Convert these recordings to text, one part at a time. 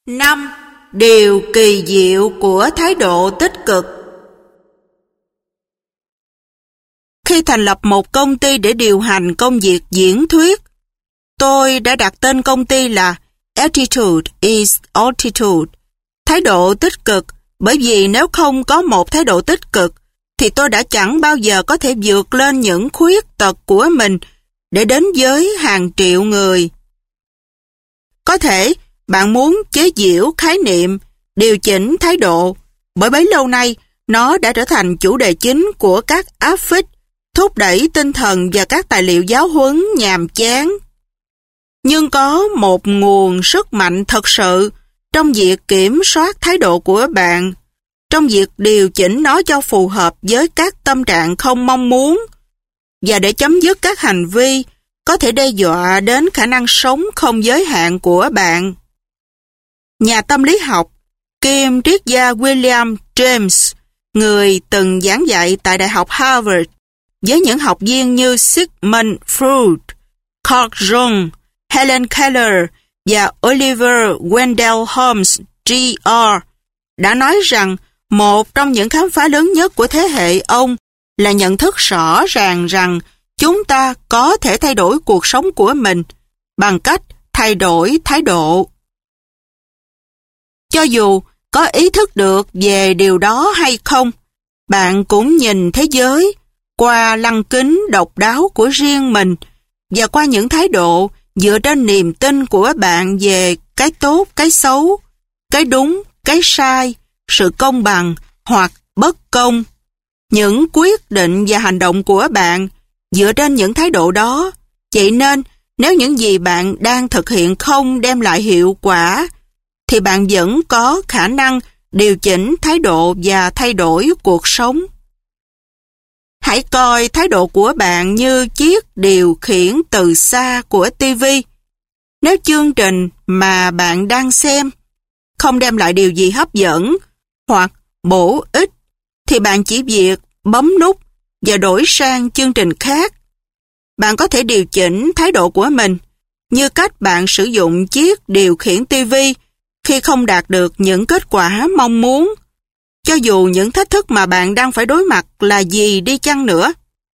5. Điều kỳ diệu của thái độ tích cực. Khi thành lập một công ty để điều hành công việc diễn thuyết, tôi đã đặt tên công ty là Attitude is Altitude, thái độ tích cực, bởi vì nếu không có một thái độ tích cực, thì tôi đã chẳng bao giờ có thể vượt lên những khuyết tật của mình để đến với hàng triệu người. Có thể bạn muốn chế giễu khái niệm, điều chỉnh thái độ, bởi bấy lâu nay nó đã trở thành chủ đề chính của các áp phích, thúc đẩy tinh thần và các tài liệu giáo huấn nhàm chán. Nhưng có một nguồn sức mạnh thật sự trong việc kiểm soát thái độ của bạn, trong việc điều chỉnh nó cho phù hợp với các tâm trạng không mong muốn, và để chấm dứt các hành vi có thể đe dọa đến khả năng sống không giới hạn của bạn. Nhà tâm lý học kiêm triết gia William James, người từng giảng dạy tại Đại học Harvard với những học viên như Sigmund Freud, Carl Jung, Helen Keller và Oliver Wendell Holmes Jr., đã nói rằng một trong những khám phá lớn nhất của thế hệ ông là nhận thức rõ ràng rằng chúng ta có thể thay đổi cuộc sống của mình bằng cách thay đổi thái độ. Cho dù có ý thức được về điều đó hay không, bạn cũng nhìn thế giới qua lăng kính độc đáo của riêng mình và qua những thái độ dựa trên niềm tin của bạn về cái tốt, cái xấu, cái đúng, cái sai, sự công bằng hoặc bất công. Những quyết định và hành động của bạn dựa trên những thái độ đó. Vậy nên, nếu những gì bạn đang thực hiện không đem lại hiệu quả, thì bạn vẫn có khả năng điều chỉnh thái độ và thay đổi cuộc sống. Hãy coi thái độ của bạn như chiếc điều khiển từ xa của TV. Nếu chương trình mà bạn đang xem không đem lại điều gì hấp dẫn hoặc bổ ích, thì bạn chỉ việc bấm nút và đổi sang chương trình khác. Bạn có thể điều chỉnh thái độ của mình như cách bạn sử dụng chiếc điều khiển TV khi không đạt được những kết quả mong muốn, cho dù những thách thức mà bạn đang phải đối mặt là gì đi chăng nữa.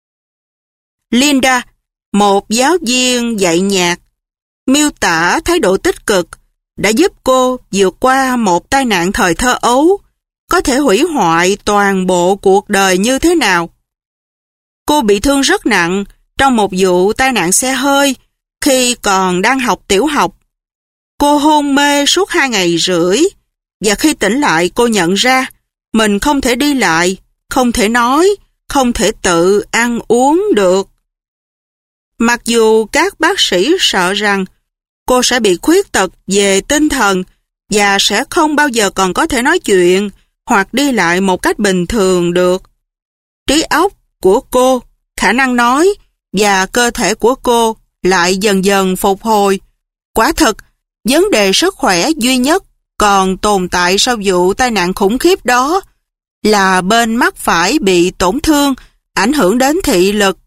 Linda, một giáo viên dạy nhạc, miêu tả thái độ tích cực đã giúp cô vượt qua một tai nạn thời thơ ấu, có thể hủy hoại toàn bộ cuộc đời như thế nào. Cô bị thương rất nặng trong một vụ tai nạn xe hơi khi còn đang học tiểu học. Cô hôn mê suốt 2 ngày rưỡi, và khi tỉnh lại cô nhận ra mình không thể đi lại, không thể nói, không thể tự ăn uống được. Mặc dù các bác sĩ sợ rằng cô sẽ bị khuyết tật về tinh thần và sẽ không bao giờ còn có thể nói chuyện hoặc đi lại một cách bình thường được, trí óc của cô, khả năng nói và cơ thể của cô lại dần dần phục hồi. Quả thật, vấn đề sức khỏe duy nhất còn tồn tại sau vụ tai nạn khủng khiếp đó là bên mắt phải bị tổn thương, ảnh hưởng đến thị lực.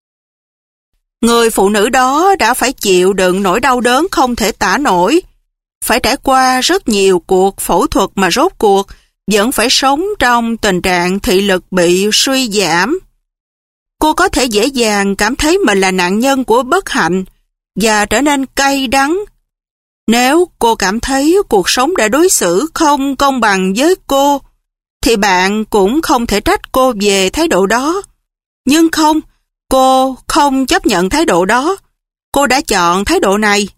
Người phụ nữ đó đã phải chịu đựng nỗi đau đớn không thể tả nổi, phải trải qua rất nhiều cuộc phẫu thuật mà rốt cuộc vẫn phải sống trong tình trạng thị lực bị suy giảm. Cô có thể dễ dàng cảm thấy mình là nạn nhân của bất hạnh và trở nên cay đắng. Nếu cô cảm thấy cuộc sống đã đối xử không công bằng với cô, thì bạn cũng không thể trách cô về thái độ đó. Nhưng không, cô không chấp nhận thái độ đó. Cô đã chọn thái độ này.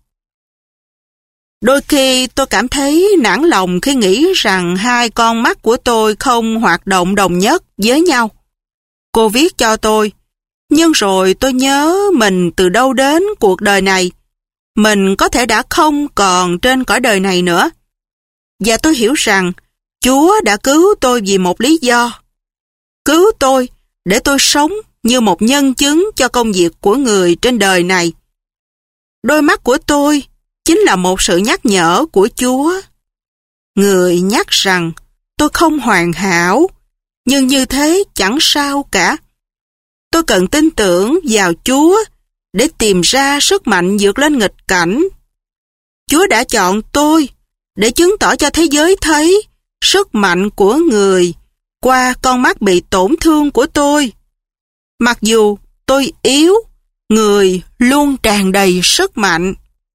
Đôi khi tôi cảm thấy nản lòng khi nghĩ rằng hai con mắt của tôi không hoạt động đồng nhất với nhau. Cô viết cho tôi, nhưng rồi tôi nhớ mình từ đâu đến cuộc đời này. Mình có thể đã không còn trên cõi đời này nữa. Và tôi hiểu rằng Chúa đã cứu tôi vì một lý do. Cứu tôi để tôi sống như một nhân chứng cho công việc của người trên đời này. Đôi mắt của tôi chính là một sự nhắc nhở của Chúa. Người nhắc rằng tôi không hoàn hảo, nhưng như thế chẳng sao cả. Tôi cần tin tưởng vào Chúa để tìm ra sức mạnh vượt lên nghịch cảnh. Chúa đã chọn tôi để chứng tỏ cho thế giới thấy sức mạnh của người qua con mắt bị tổn thương của tôi. Mặc dù tôi yếu, người luôn tràn đầy sức mạnh.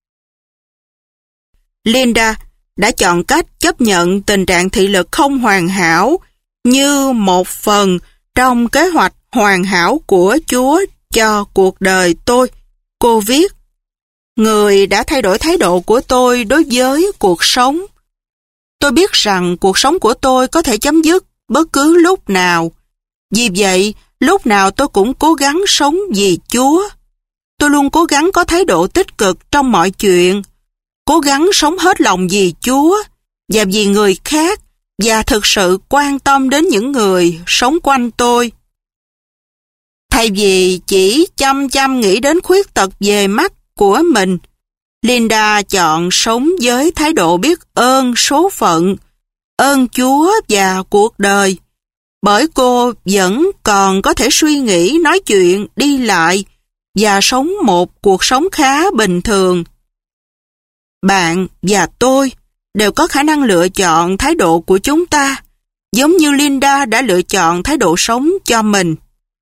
Linda đã chọn cách chấp nhận tình trạng thị lực không hoàn hảo như một phần trong kế hoạch hoàn hảo của Chúa cho cuộc đời tôi. Cô viết, người đã thay đổi thái độ của tôi đối với cuộc sống. Tôi biết rằng cuộc sống của tôi có thể chấm dứt bất cứ lúc nào. Vì vậy, lúc nào tôi cũng cố gắng sống vì Chúa. Tôi luôn cố gắng có thái độ tích cực trong mọi chuyện, cố gắng sống hết lòng vì Chúa và vì người khác, và thực sự quan tâm đến những người sống quanh tôi. Thay vì chỉ chăm chăm nghĩ đến khuyết tật về mắt của mình, Linda chọn sống với thái độ biết ơn số phận, ơn Chúa và cuộc đời, bởi cô vẫn còn có thể suy nghĩ, nói chuyện, đi lại và sống một cuộc sống khá bình thường. Bạn và tôi đều có khả năng lựa chọn thái độ của chúng ta, giống như Linda đã lựa chọn thái độ sống cho mình.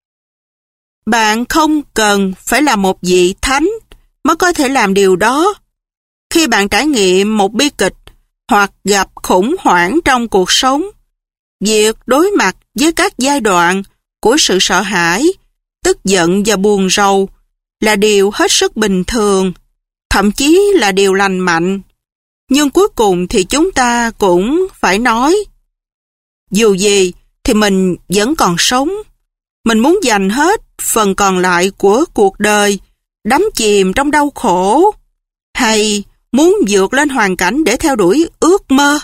Bạn không cần phải là một vị thánh mới có thể làm điều đó. Khi bạn trải nghiệm một bi kịch hoặc gặp khủng hoảng trong cuộc sống, việc đối mặt với các giai đoạn của sự sợ hãi, tức giận và buồn rầu là điều hết sức bình thường, thậm chí là điều lành mạnh. Nhưng cuối cùng thì chúng ta cũng phải nói, dù gì thì mình vẫn còn sống. Mình muốn dành hết phần còn lại của cuộc đời đắm chìm trong đau khổ, hay muốn vượt lên hoàn cảnh để theo đuổi ước mơ.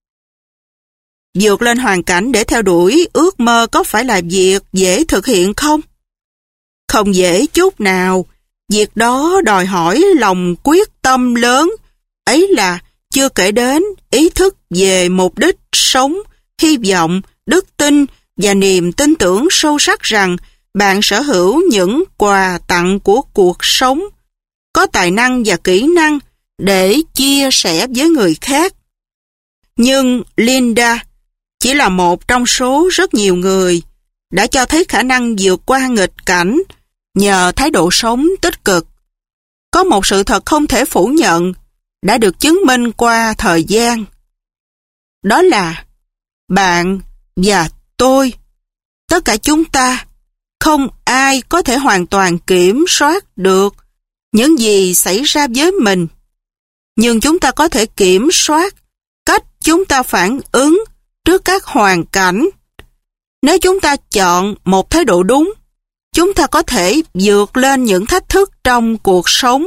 Vượt lên hoàn cảnh để theo đuổi ước mơ có phải là việc dễ thực hiện không? Không dễ chút nào. Việc đó đòi hỏi lòng quyết tâm lớn, ấy là chưa kể đến ý thức về mục đích sống, hy vọng, đức tin và niềm tin tưởng sâu sắc rằng bạn sở hữu những quà tặng của cuộc sống, có tài năng và kỹ năng để chia sẻ với người khác. Nhưng Linda chỉ là một trong số rất nhiều người đã cho thấy khả năng vượt qua nghịch cảnh nhờ thái độ sống tích cực. Có một sự thật không thể phủ nhận đã được chứng minh qua thời gian. Đó là bạn và tôi, tất cả chúng ta, không ai có thể hoàn toàn kiểm soát được những gì xảy ra với mình. Nhưng chúng ta có thể kiểm soát cách chúng ta phản ứng trước các hoàn cảnh. Nếu chúng ta chọn một thái độ đúng, chúng ta có thể vượt lên những thách thức trong cuộc sống.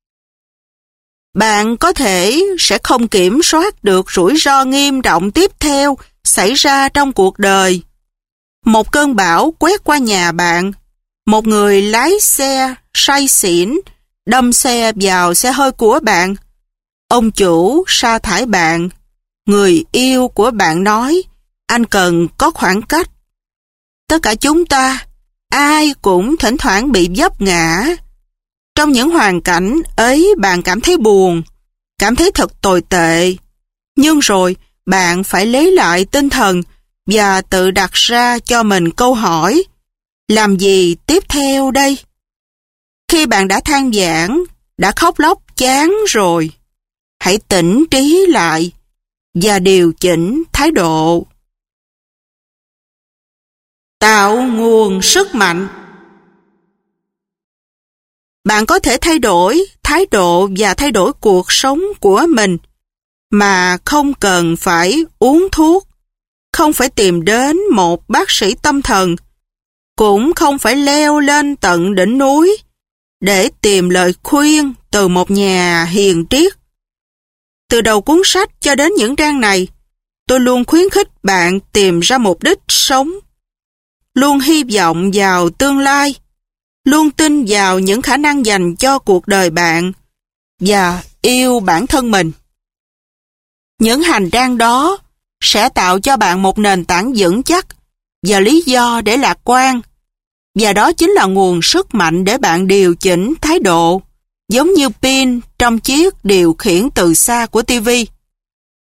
Bạn có thể sẽ không kiểm soát được rủi ro nghiêm trọng tiếp theo xảy ra trong cuộc đời. Một cơn bão quét qua nhà bạn, một người lái xe say xỉn đâm xe vào xe hơi của bạn, ông chủ sa thải bạn, người yêu của bạn nói anh cần có khoảng cách. Tất cả chúng ta, ai cũng thỉnh thoảng bị vấp ngã. Trong những hoàn cảnh ấy bạn cảm thấy buồn, cảm thấy thật tồi tệ. Nhưng rồi bạn phải lấy lại tinh thần và tự đặt ra cho mình câu hỏi, làm gì tiếp theo đây? Khi bạn đã than vãn, đã khóc lóc chán rồi, hãy tỉnh trí lại và điều chỉnh thái độ. Tạo nguồn sức mạnh. Bạn có thể thay đổi thái độ và thay đổi cuộc sống của mình mà không cần phải uống thuốc, không phải tìm đến một bác sĩ tâm thần, cũng không phải leo lên tận đỉnh núi để tìm lời khuyên từ một nhà hiền triết. Từ đầu cuốn sách cho đến những trang này, tôi luôn khuyến khích bạn tìm ra mục đích sống, luôn hy vọng vào tương lai, luôn tin vào những khả năng dành cho cuộc đời bạn và yêu bản thân mình. Những hành trang đó sẽ tạo cho bạn một nền tảng vững chắc và lý do để lạc quan, và đó chính là nguồn sức mạnh để bạn điều chỉnh thái độ, giống như pin trong chiếc điều khiển từ xa của TV.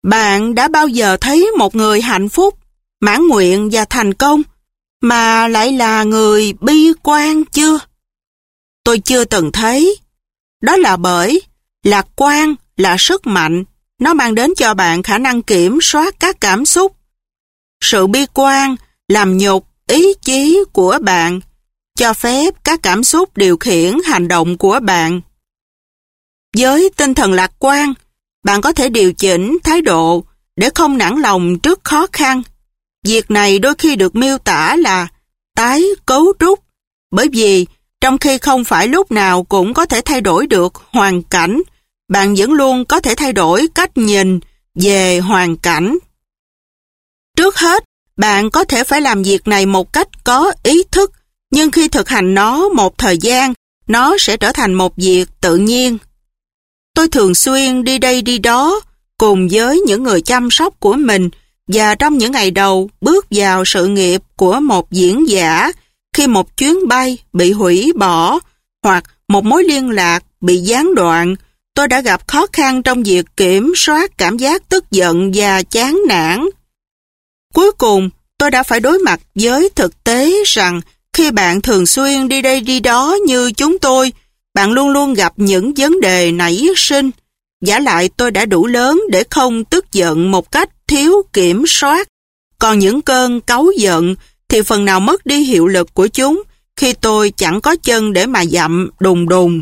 Bạn đã bao giờ thấy một người hạnh phúc, mãn nguyện và thành công, mà lại là người bi quan chưa? Tôi chưa từng thấy. Đó là bởi lạc quan là sức mạnh, nó mang đến cho bạn khả năng kiểm soát các cảm xúc. Sự bi quan làm nhục ý chí của bạn, cho phép các cảm xúc điều khiển hành động của bạn. Với tinh thần lạc quan, bạn có thể điều chỉnh thái độ để không nản lòng trước khó khăn. Việc này đôi khi được miêu tả là tái cấu trúc, bởi vì trong khi không phải lúc nào cũng có thể thay đổi được hoàn cảnh, bạn vẫn luôn có thể thay đổi cách nhìn về hoàn cảnh. Trước hết, bạn có thể phải làm việc này một cách có ý thức, nhưng khi thực hành nó một thời gian, nó sẽ trở thành một việc tự nhiên. Tôi thường xuyên đi đây đi đó cùng với những người chăm sóc của mình, và trong những ngày đầu bước vào sự nghiệp của một diễn giả, khi một chuyến bay bị hủy bỏ hoặc một mối liên lạc bị gián đoạn, tôi đã gặp khó khăn trong việc kiểm soát cảm giác tức giận và chán nản. Cuối cùng, tôi đã phải đối mặt với thực tế rằng khi bạn thường xuyên đi đây đi đó như chúng tôi, bạn luôn luôn gặp những vấn đề nảy sinh. Vả lại tôi đã đủ lớn để không tức giận một cách thiếu kiểm soát. Còn những cơn cáu giận thì phần nào mất đi hiệu lực của chúng khi tôi chẳng có chân để mà dậm đùng đùng.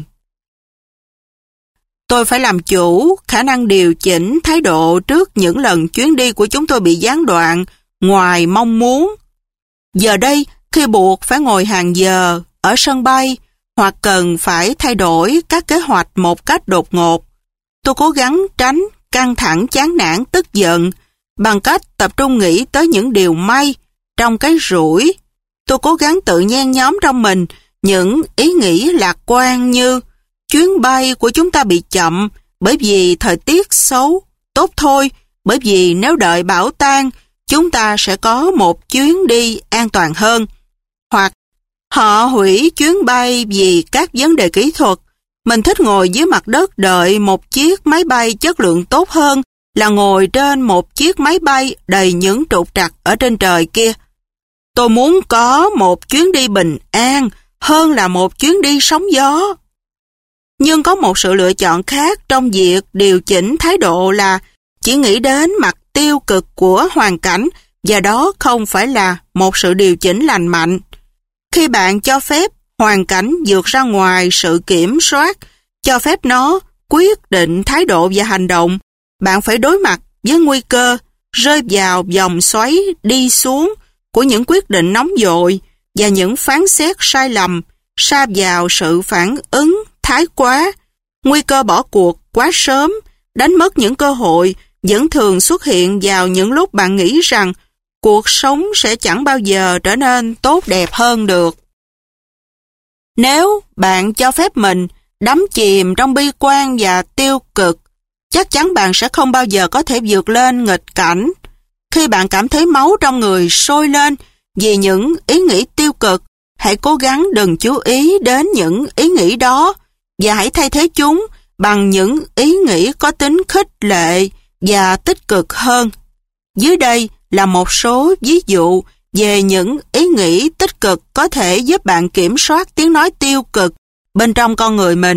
Tôi phải làm chủ khả năng điều chỉnh thái độ trước những lần chuyến đi của chúng tôi bị gián đoạn ngoài mong muốn. Giờ đây, khi buộc phải ngồi hàng giờ ở sân bay hoặc cần phải thay đổi các kế hoạch một cách đột ngột, tôi cố gắng tránh căng thẳng chán nản tức giận bằng cách tập trung nghĩ tới những điều may trong cái rủi. Tôi cố gắng tự nhen nhóm trong mình những ý nghĩ lạc quan như chuyến bay của chúng ta bị chậm bởi vì thời tiết xấu, tốt thôi, bởi vì nếu đợi bão tan, chúng ta sẽ có một chuyến đi an toàn hơn. Hoặc họ hủy chuyến bay vì các vấn đề kỹ thuật. Mình thích ngồi dưới mặt đất đợi một chiếc máy bay chất lượng tốt hơn là ngồi trên một chiếc máy bay đầy những trục trặc ở trên trời kia. Tôi muốn có một chuyến đi bình an hơn là một chuyến đi sóng gió. Nhưng có một sự lựa chọn khác trong việc điều chỉnh thái độ là chỉ nghĩ đến mặt tiêu cực của hoàn cảnh, và đó không phải là một sự điều chỉnh lành mạnh. Khi bạn cho phép hoàn cảnh vượt ra ngoài sự kiểm soát, cho phép nó quyết định thái độ và hành động, bạn phải đối mặt với nguy cơ rơi vào vòng xoáy đi xuống của những quyết định nóng vội và những phán xét sai lầm, sa vào sự phản ứng thái quá. Nguy cơ bỏ cuộc quá sớm, đánh mất những cơ hội vẫn thường xuất hiện vào những lúc bạn nghĩ rằng cuộc sống sẽ chẳng bao giờ trở nên tốt đẹp hơn được. Nếu bạn cho phép mình đắm chìm trong bi quan và tiêu cực, chắc chắn bạn sẽ không bao giờ có thể vượt lên nghịch cảnh. Khi bạn cảm thấy máu trong người sôi lên vì những ý nghĩ tiêu cực, hãy cố gắng đừng chú ý đến những ý nghĩ đó và hãy thay thế chúng bằng những ý nghĩ có tính khích lệ và tích cực hơn. Dưới đây là một số ví dụ về những ý nghĩ tích cực có thể giúp bạn kiểm soát tiếng nói tiêu cực bên trong con người mình.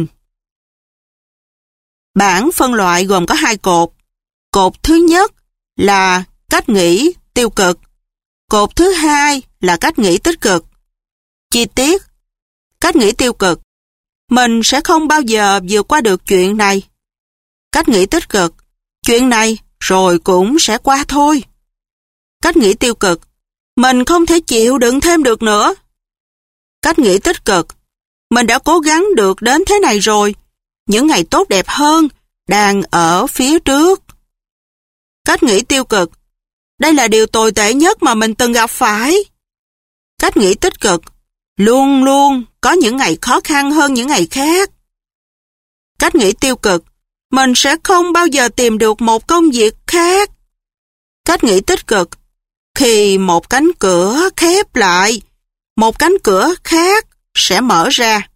Bảng phân loại gồm có 2 cột. Cột thứ nhất là cách nghĩ tiêu cực. Cột thứ hai là cách nghĩ tích cực. Chi tiết: cách nghĩ tiêu cực: mình sẽ không bao giờ vượt qua được chuyện này. Cách nghĩ tích cực: chuyện này rồi cũng sẽ qua thôi. Cách nghĩ tiêu cực: mình không thể chịu đựng thêm được nữa. Cách nghĩ tích cực: mình đã cố gắng được đến thế này rồi, những ngày tốt đẹp hơn đang ở phía trước. Cách nghĩ tiêu cực: đây là điều tồi tệ nhất mà mình từng gặp phải. Cách nghĩ tích cực: luôn luôn có những ngày khó khăn hơn những ngày khác. Cách nghĩ tiêu cực: mình sẽ không bao giờ tìm được một công việc khác. Cách nghĩ tích cực: khi một cánh cửa khép lại, một cánh cửa khác sẽ mở ra.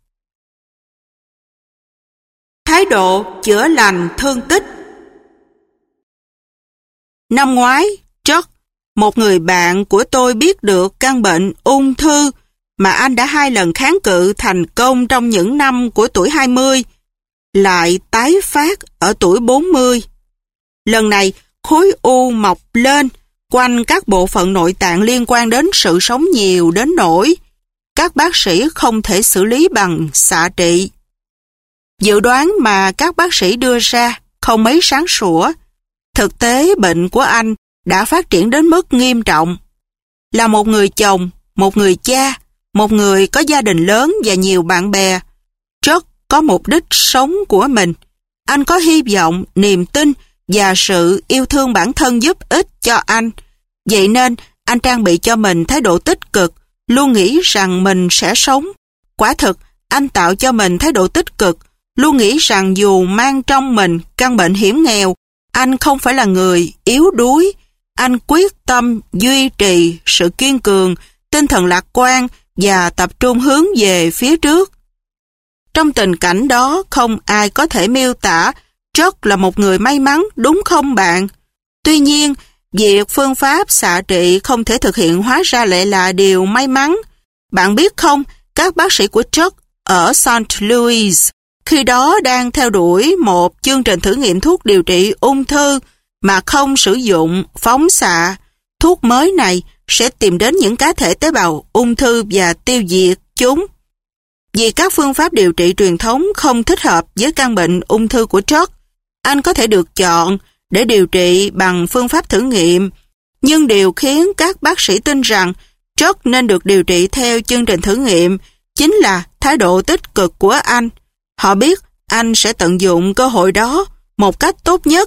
Thái độ chữa lành thương tích. Năm ngoái, Chuck, một người bạn của tôi biết được căn bệnh ung thư mà anh đã 2 lần kháng cự thành công trong những năm của tuổi 20, lại tái phát ở tuổi 40. Lần này, khối u mọc lên quanh các bộ phận nội tạng liên quan đến sự sống nhiều đến nỗi các bác sĩ không thể xử lý bằng xạ trị. Dự đoán mà các bác sĩ đưa ra không mấy sáng sủa. Thực tế bệnh của anh đã phát triển đến mức nghiêm trọng. Là một người chồng, một người cha, một người có gia đình lớn và nhiều bạn bè, Chuck có mục đích sống của mình. Anh có hy vọng, niềm tin và sự yêu thương bản thân giúp ích cho anh. Vậy nên, anh trang bị cho mình thái độ tích cực, luôn nghĩ rằng mình sẽ sống. Quả thực, anh tạo cho mình thái độ tích cực, luôn nghĩ rằng dù mang trong mình căn bệnh hiểm nghèo, anh không phải là người yếu đuối. Anh quyết tâm duy trì sự kiên cường, tinh thần lạc quan và tập trung hướng về phía trước. Trong tình cảnh đó, không ai có thể miêu tả Chuck là một người may mắn, đúng không bạn? Tuy nhiên, việc phương pháp xạ trị không thể thực hiện hóa ra lại là điều may mắn. Bạn biết không, các bác sĩ của Chuck ở St. Louis khi đó đang theo đuổi một chương trình thử nghiệm thuốc điều trị ung thư mà không sử dụng phóng xạ. Thuốc mới này sẽ tìm đến những cá thể tế bào ung thư và tiêu diệt chúng. Vì các phương pháp điều trị truyền thống không thích hợp với căn bệnh ung thư của Chuck, anh có thể được chọn để điều trị bằng phương pháp thử nghiệm. Nhưng điều khiến các bác sĩ tin rằng Chuck nên được điều trị theo chương trình thử nghiệm chính là thái độ tích cực của anh. Họ biết anh sẽ tận dụng cơ hội đó một cách tốt nhất,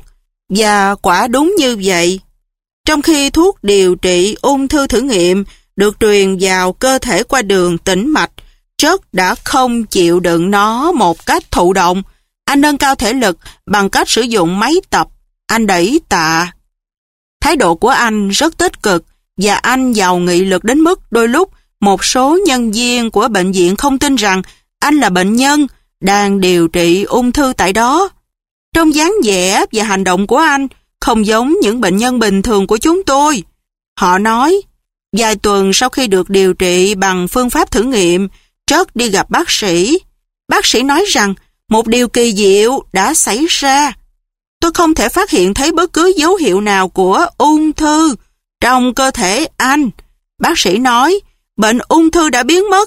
và quả đúng như vậy. Trong khi thuốc điều trị ung thư thử nghiệm được truyền vào cơ thể qua đường tĩnh mạch, Chuck đã không chịu đựng nó một cách thụ động. Anh nâng cao thể lực bằng cách sử dụng máy tập. Anh đẩy tạ. Thái độ của anh rất tích cực và anh giàu nghị lực đến mức đôi lúc một số nhân viên của bệnh viện không tin rằng anh là bệnh nhân đang điều trị ung thư tại đó. Trong dáng vẻ và hành động của anh không giống những bệnh nhân bình thường của chúng tôi. Họ nói, vài tuần sau khi được điều trị bằng phương pháp thử nghiệm, Chuck đi gặp bác sĩ. Bác sĩ nói rằng một điều kỳ diệu đã xảy ra. Tôi không thể phát hiện thấy bất cứ dấu hiệu nào của ung thư trong cơ thể anh. Bác sĩ nói, bệnh ung thư đã biến mất.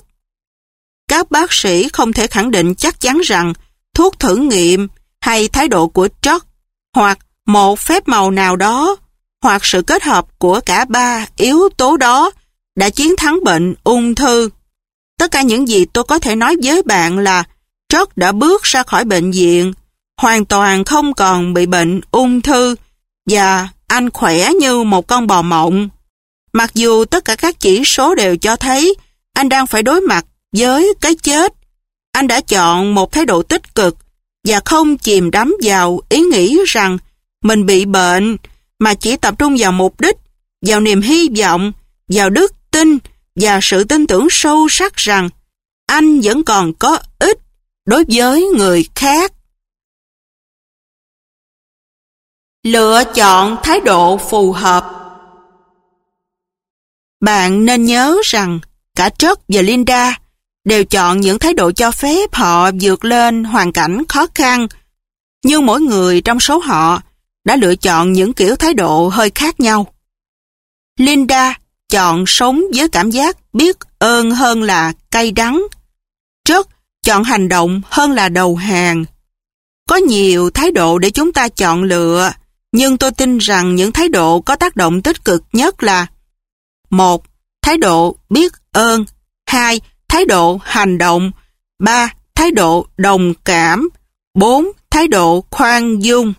Các bác sĩ không thể khẳng định chắc chắn rằng thuốc thử nghiệm hay thái độ của Chuck hoặc một phép màu nào đó hoặc sự kết hợp của cả 3 yếu tố đó đã chiến thắng bệnh ung thư. Tất cả những gì tôi có thể nói với bạn là Chuck đã bước ra khỏi bệnh viện, hoàn toàn không còn bị bệnh ung thư và anh khỏe như một con bò mộng. Mặc dù tất cả các chỉ số đều cho thấy anh đang phải đối mặt với cái chết, anh đã chọn một thái độ tích cực và không chìm đắm vào ý nghĩ rằng mình bị bệnh, mà chỉ tập trung vào mục đích, vào niềm hy vọng, vào đức tin và sự tin tưởng sâu sắc rằng anh vẫn còn có ích đối với người khác. Lựa chọn thái độ phù hợp. Bạn nên nhớ rằng cả Chuck và Linda đều chọn những thái độ cho phép họ vượt lên hoàn cảnh khó khăn, nhưng mỗi người trong số họ đã lựa chọn những kiểu thái độ hơi khác nhau. Linda chọn sống với cảm giác biết ơn hơn là cay đắng. Chuck chọn hành động hơn là đầu hàng. Có nhiều thái độ để chúng ta chọn lựa, nhưng tôi tin rằng những thái độ có tác động tích cực nhất là: 1. Thái độ biết ơn. 2. Thái độ hành động. 3. Thái độ đồng cảm. 4. Thái độ khoan dung.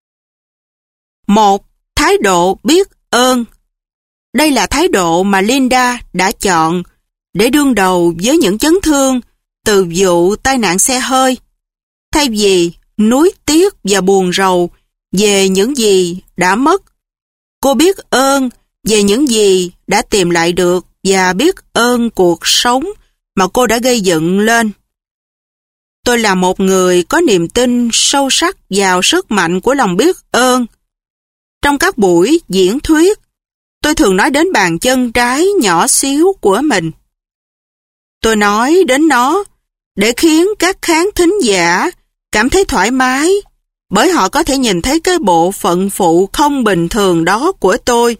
1. Thái độ biết ơn. Đây là thái độ mà Linda đã chọn để đương đầu với những chấn thương từ vụ tai nạn xe hơi. Thay vì nuối tiếc và buồn rầu về những gì đã mất, cô biết ơn về những gì đã tìm lại được và biết ơn cuộc sống mà cô đã gây dựng lên. Tôi là một người có niềm tin sâu sắc vào sức mạnh của lòng biết ơn. Trong các buổi diễn thuyết, tôi thường nói đến bàn chân trái nhỏ xíu của mình. Tôi nói đến nó để khiến các khán thính giả cảm thấy thoải mái, bởi họ có thể nhìn thấy cái bộ phận phụ không bình thường đó của tôi.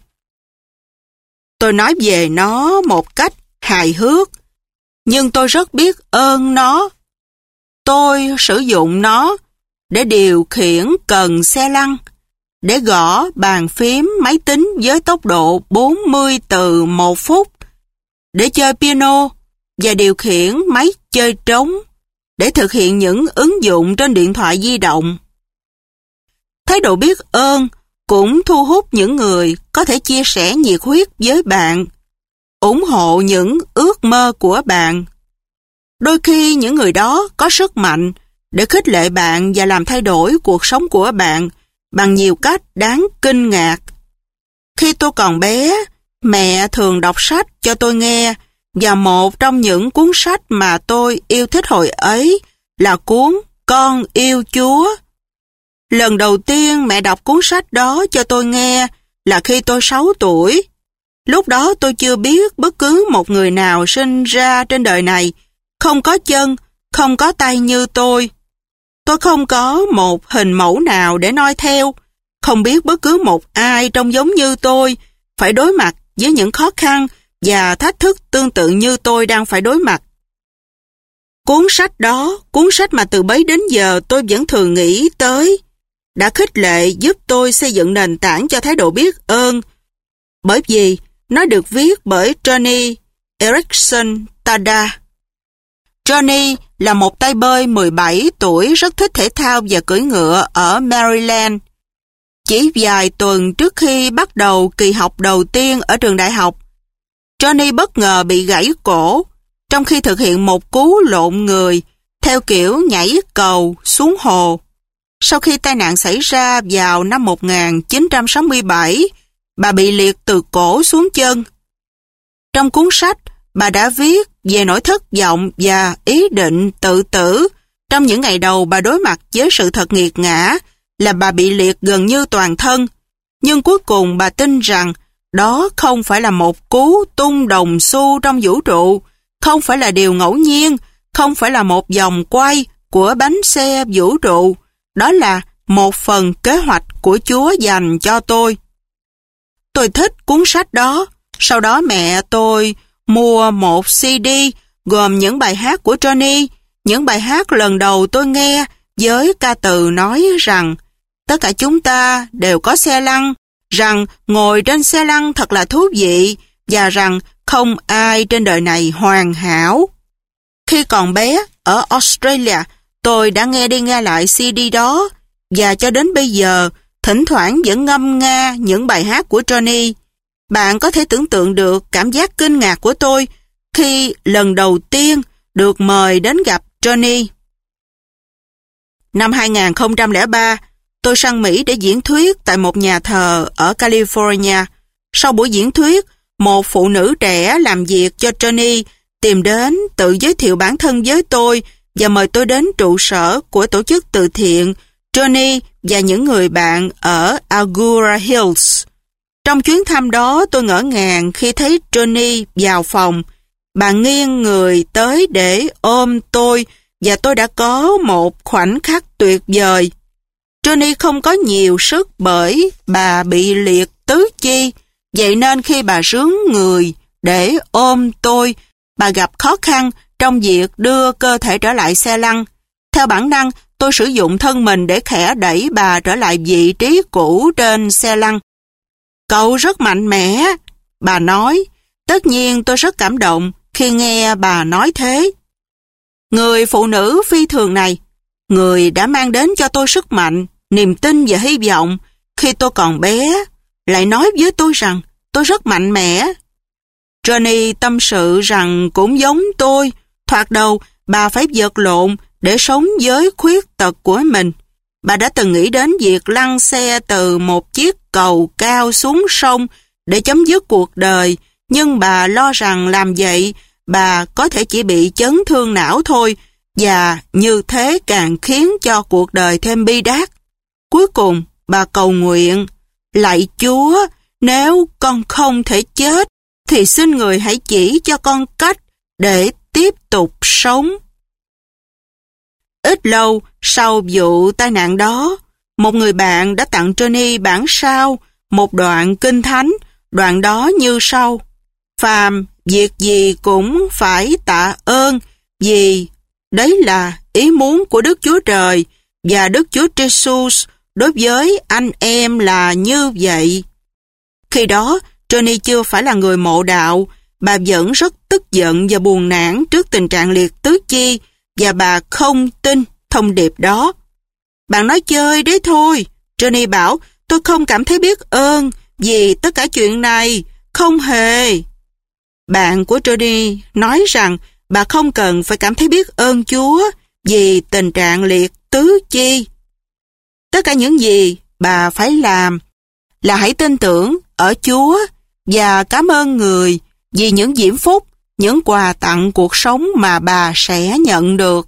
Tôi nói về nó một cách hài hước, nhưng tôi rất biết ơn nó. Tôi sử dụng nó để điều khiển cần xe lăn, để gõ bàn phím máy tính với tốc độ 40 từ 1 phút, để chơi piano và điều khiển máy chơi trống, để thực hiện những ứng dụng trên điện thoại di động. Thái độ biết ơn cũng thu hút những người có thể chia sẻ nhiệt huyết với bạn, ủng hộ những ước mơ của bạn. Đôi khi những người đó có sức mạnh để khích lệ bạn và làm thay đổi cuộc sống của bạn bằng nhiều cách đáng kinh ngạc. Khi tôi còn bé, mẹ thường đọc sách cho tôi nghe, và một trong những cuốn sách mà tôi yêu thích hồi ấy là cuốn Con yêu Chúa. Lần đầu tiên mẹ đọc cuốn sách đó cho tôi nghe là khi tôi 6 tuổi. Lúc đó tôi chưa biết bất cứ một người nào sinh ra trên đời này không có chân, không có tay như tôi. Tôi không có một hình mẫu nào để noi theo, không biết bất cứ một ai trông giống như tôi phải đối mặt với những khó khăn và thách thức tương tự như tôi đang phải đối mặt. Cuốn sách đó, cuốn sách mà từ bấy đến giờ tôi vẫn thường nghĩ tới, đã khích lệ giúp tôi xây dựng nền tảng cho thái độ biết ơn, bởi vì nó được viết bởi Johnny Erickson Tada. Johnny là một tay bơi 17 tuổi rất thích thể thao và cưỡi ngựa ở Maryland. Chỉ vài tuần trước khi bắt đầu kỳ học đầu tiên ở trường đại học, Johnny bất ngờ bị gãy cổ trong khi thực hiện một cú lộn người theo kiểu nhảy cầu xuống hồ. Sau khi tai nạn xảy ra vào năm 1967, bà bị liệt từ cổ xuống chân. Trong cuốn sách, bà đã viết về nỗi thất vọng và ý định tự tử trong những ngày đầu bà đối mặt với sự thật nghiệt ngã là bà bị liệt gần như toàn thân. Nhưng cuối cùng bà tin rằng đó không phải là một cú tung đồng xu trong vũ trụ, không phải là điều ngẫu nhiên, không phải là một vòng quay của bánh xe vũ trụ. Đó là một phần kế hoạch của Chúa dành cho tôi. Tôi thích cuốn sách đó. Sau đó mẹ tôi mua một CD gồm những bài hát của Johnny, những bài hát lần đầu tôi nghe với ca từ nói rằng tất cả chúng ta đều có xe lăn, rằng ngồi trên xe lăn thật là thú vị và rằng không ai trên đời này hoàn hảo. Khi còn bé ở Australia, tôi đã nghe đi nghe lại CD đó và cho đến bây giờ thỉnh thoảng vẫn ngâm nga những bài hát của Johnny. Bạn có thể tưởng tượng được cảm giác kinh ngạc của tôi khi lần đầu tiên được mời đến gặp Johnny. Năm 2003, tôi sang Mỹ để diễn thuyết tại một nhà thờ ở California. Sau buổi diễn thuyết, một phụ nữ trẻ làm việc cho Johnny tìm đến tự giới thiệu bản thân với tôi và mời tôi đến trụ sở của tổ chức từ thiện Johnny và những người bạn ở Agoura Hills. Trong chuyến thăm đó, tôi ngỡ ngàng khi thấy Johnny vào phòng. Bà nghiêng người tới để ôm tôi và tôi đã có một khoảnh khắc tuyệt vời. Johnny không có nhiều sức bởi bà bị liệt tứ chi, vậy nên khi bà rướn người để ôm tôi, bà gặp khó khăn trong việc đưa cơ thể trở lại xe lăn. Theo bản năng, tôi sử dụng thân mình để khẽ đẩy bà trở lại vị trí cũ trên xe lăn. Cậu rất mạnh mẽ, bà nói. Tất nhiên tôi rất cảm động khi nghe bà nói thế. Người phụ nữ phi thường này, người đã mang đến cho tôi sức mạnh, niềm tin và hy vọng khi tôi còn bé, lại nói với tôi rằng tôi rất mạnh mẽ. Johnny tâm sự rằng cũng giống tôi, thoạt đầu bà phải vật lộn để sống với khuyết tật của mình. Bà đã từng nghĩ đến việc lăn xe từ một chiếc cầu cao xuống sông để chấm dứt cuộc đời, nhưng bà lo rằng làm vậy bà có thể chỉ bị chấn thương não thôi, và như thế càng khiến cho cuộc đời thêm bi đát. Cuối cùng bà cầu nguyện, lạy Chúa, nếu con không thể chết, thì xin Người hãy chỉ cho con cách để tiếp tục sống. Ít lâu sau vụ tai nạn đó, một người bạn đã tặng Johnny bản sao một đoạn kinh thánh, đoạn đó như sau: phàm việc gì cũng phải tạ ơn, vì đấy là ý muốn của Đức Chúa Trời, và Đức Chúa Jesus đối với anh em là như vậy. Khi đó, Johnny chưa phải là người mộ đạo, bà vẫn rất tức giận và buồn nản trước tình trạng liệt tứ chi, và bà không tin thông điệp đó. Bạn nói chơi đấy thôi. Johnny bảo, tôi không cảm thấy biết ơn vì tất cả chuyện này, không hề. Bạn của Johnny nói rằng bà không cần phải cảm thấy biết ơn Chúa vì tình trạng liệt tứ chi. Tất cả những gì bà phải làm là hãy tin tưởng ở Chúa và cảm ơn Người vì những diễm phúc, những quà tặng cuộc sống mà bà sẽ nhận được.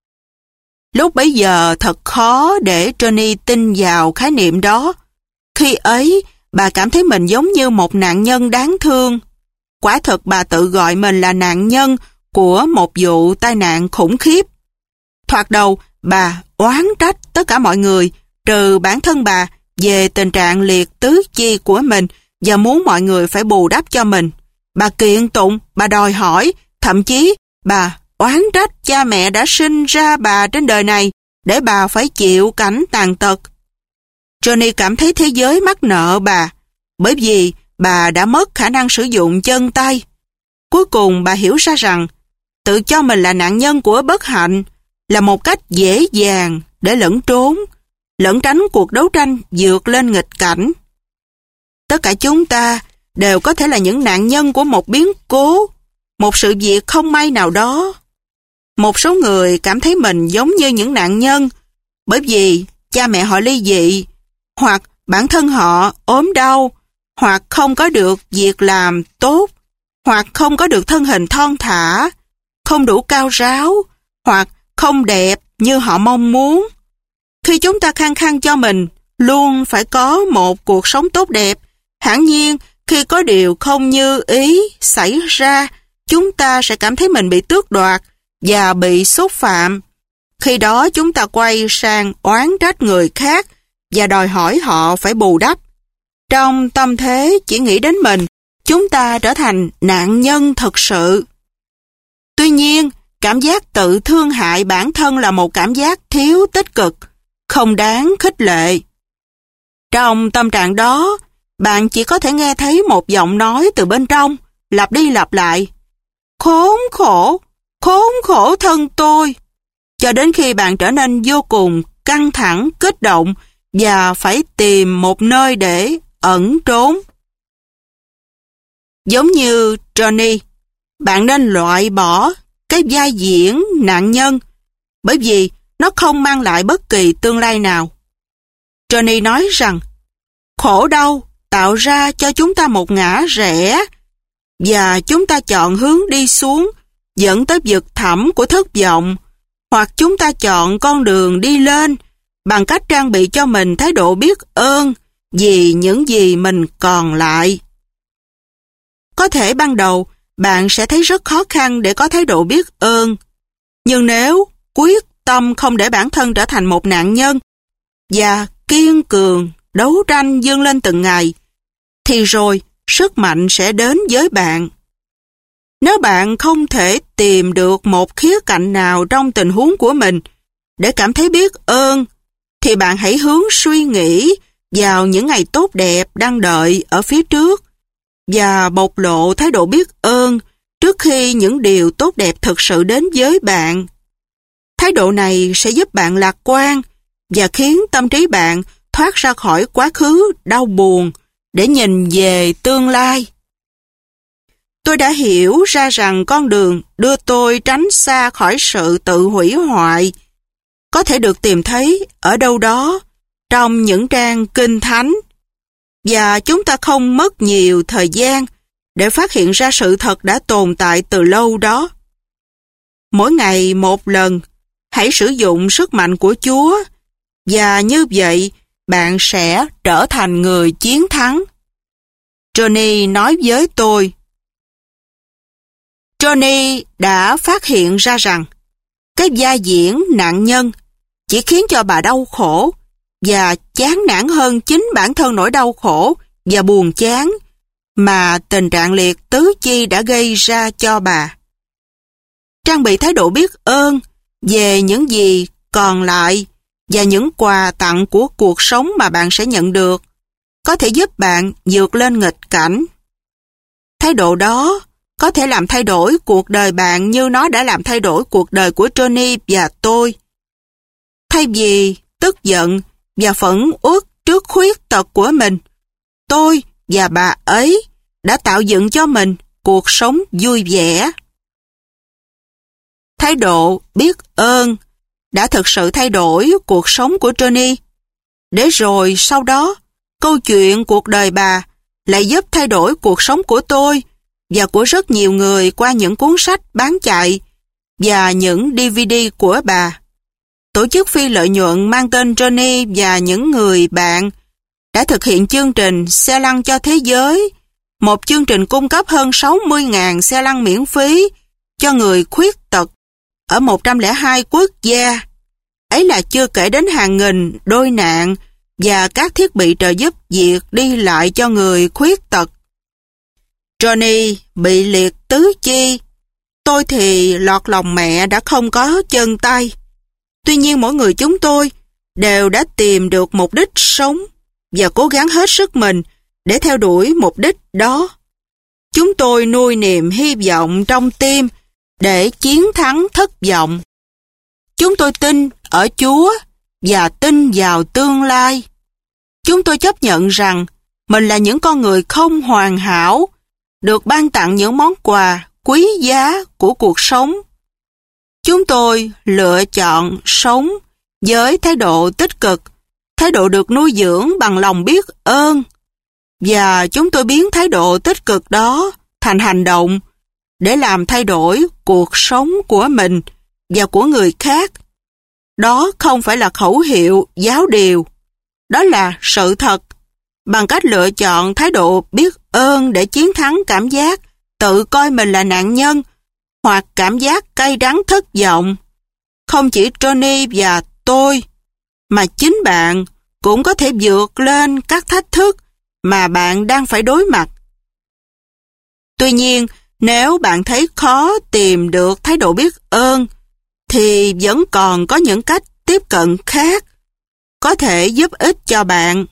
Lúc bấy giờ thật khó để Johnny tin vào khái niệm đó. Khi ấy, bà cảm thấy mình giống như một nạn nhân đáng thương. Quả thực bà tự gọi mình là nạn nhân của một vụ tai nạn khủng khiếp. Thoạt đầu, bà oán trách tất cả mọi người, trừ bản thân bà, về tình trạng liệt tứ chi của mình và muốn mọi người phải bù đắp cho mình. Bà kiện tụng, bà đòi hỏi, thậm chí bà oán trách cha mẹ đã sinh ra bà trên đời này để bà phải chịu cảnh tàn tật. Johnny cảm thấy thế giới mắc nợ bà, bởi vì bà đã mất khả năng sử dụng chân tay. Cuối cùng bà hiểu ra rằng tự cho mình là nạn nhân của bất hạnh là một cách dễ dàng để lẩn tránh cuộc đấu tranh vượt lên nghịch cảnh. Tất cả chúng ta đều có thể là những nạn nhân của một biến cố, một sự việc không may nào đó. Một số người cảm thấy mình giống như những nạn nhân bởi vì cha mẹ họ ly dị, hoặc bản thân họ ốm đau, hoặc không có được việc làm tốt, hoặc không có được thân hình thon thả, không đủ cao ráo, hoặc không đẹp như họ mong muốn. Khi chúng ta khăng khăng cho mình luôn phải có một cuộc sống tốt đẹp, hiển nhiên khi có điều không như ý xảy ra, chúng ta sẽ cảm thấy mình bị tước đoạt và bị xúc phạm. Khi đó chúng ta quay sang oán trách người khác và đòi hỏi họ phải bù đắp. Trong tâm thế chỉ nghĩ đến mình, chúng ta trở thành nạn nhân thực sự. Tuy nhiên, cảm giác tự thương hại bản thân là một cảm giác thiếu tích cực, không đáng khích lệ. Trong tâm trạng đó, bạn chỉ có thể nghe thấy một giọng nói từ bên trong, lặp đi lặp lại: khốn khổ thân tôi, cho đến khi bạn trở nên vô cùng căng thẳng, kích động và phải tìm một nơi để ẩn trốn. Giống như Johnny, bạn nên loại bỏ cái vai diễn nạn nhân bởi vì nó không mang lại bất kỳ tương lai nào. Johnny nói rằng khổ đau tạo ra cho chúng ta một ngã rẽ và chúng ta chọn hướng đi xuống dẫn tới vực thẳm của thất vọng, hoặc chúng ta chọn con đường đi lên bằng cách trang bị cho mình thái độ biết ơn vì những gì mình còn lại. Có thể ban đầu bạn sẽ thấy rất khó khăn để có thái độ biết ơn, nhưng nếu quyết tâm không để bản thân trở thành một nạn nhân và kiên cường đấu tranh vươn lên từng ngày, thì rồi sức mạnh sẽ đến với bạn. Nếu bạn không thể tìm được một khía cạnh nào trong tình huống của mình để cảm thấy biết ơn, thì bạn hãy hướng suy nghĩ vào những ngày tốt đẹp đang đợi ở phía trước và bộc lộ thái độ biết ơn trước khi những điều tốt đẹp thực sự đến với bạn. Thái độ này sẽ giúp bạn lạc quan và khiến tâm trí bạn thoát ra khỏi quá khứ đau buồn để nhìn về tương lai. Tôi đã hiểu ra rằng con đường đưa tôi tránh xa khỏi sự tự hủy hoại có thể được tìm thấy ở đâu đó trong những trang kinh thánh, và chúng ta không mất nhiều thời gian để phát hiện ra sự thật đã tồn tại từ lâu đó. Mỗi ngày một lần, hãy sử dụng sức mạnh của Chúa, và như vậy bạn sẽ trở thành người chiến thắng. Johnny nói với tôi. Johnny đã phát hiện ra rằng cái vai diễn nạn nhân chỉ khiến cho bà đau khổ và chán nản hơn chính bản thân nỗi đau khổ và buồn chán mà tình trạng liệt tứ chi đã gây ra cho bà. Trang bị thái độ biết ơn về những gì còn lại và những quà tặng của cuộc sống mà bạn sẽ nhận được có thể giúp bạn vượt lên nghịch cảnh. Thái độ đó có thể làm thay đổi cuộc đời bạn như nó đã làm thay đổi cuộc đời của Johnny và tôi. Thay vì tức giận và phẫn uất trước khuyết tật của mình, tôi và bà ấy đã tạo dựng cho mình cuộc sống vui vẻ. Thái độ biết ơn đã thực sự thay đổi cuộc sống của Johnny. Để rồi sau đó, câu chuyện cuộc đời bà lại giúp thay đổi cuộc sống của tôi và của rất nhiều người qua những cuốn sách bán chạy và những DVD của bà. Tổ chức phi lợi nhuận mang tên Johnny và những người bạn đã thực hiện chương trình xe lăn cho thế giới, một chương trình cung cấp hơn 60.000 xe lăn miễn phí cho người khuyết tật ở 102 quốc gia. Ấy là chưa kể đến hàng nghìn đôi nạn và các thiết bị trợ giúp việc đi lại cho người khuyết tật. Johnny bị liệt tứ chi. Tôi thì lọt lòng mẹ đã không có chân tay. Tuy nhiên mỗi người chúng tôi đều đã tìm được mục đích sống và cố gắng hết sức mình để theo đuổi mục đích đó. Chúng tôi nuôi niềm hy vọng trong tim để chiến thắng thất vọng. Chúng tôi tin ở Chúa và tin vào tương lai. Chúng tôi chấp nhận rằng mình là những con người không hoàn hảo, được ban tặng những món quà quý giá của cuộc sống. Chúng tôi lựa chọn sống với thái độ tích cực, thái độ được nuôi dưỡng bằng lòng biết ơn. Và chúng tôi biến thái độ tích cực đó thành hành động để làm thay đổi cuộc sống của mình và của người khác. Đó không phải là khẩu hiệu giáo điều, đó là sự thật. Bằng cách lựa chọn thái độ biết ơn để chiến thắng cảm giác tự coi mình là nạn nhân hoặc cảm giác cay đắng thất vọng, không chỉ Johnny và tôi, mà chính bạn cũng có thể vượt lên các thách thức mà bạn đang phải đối mặt. Tuy nhiên, nếu bạn thấy khó tìm được thái độ biết ơn, thì vẫn còn có những cách tiếp cận khác có thể giúp ích cho bạn.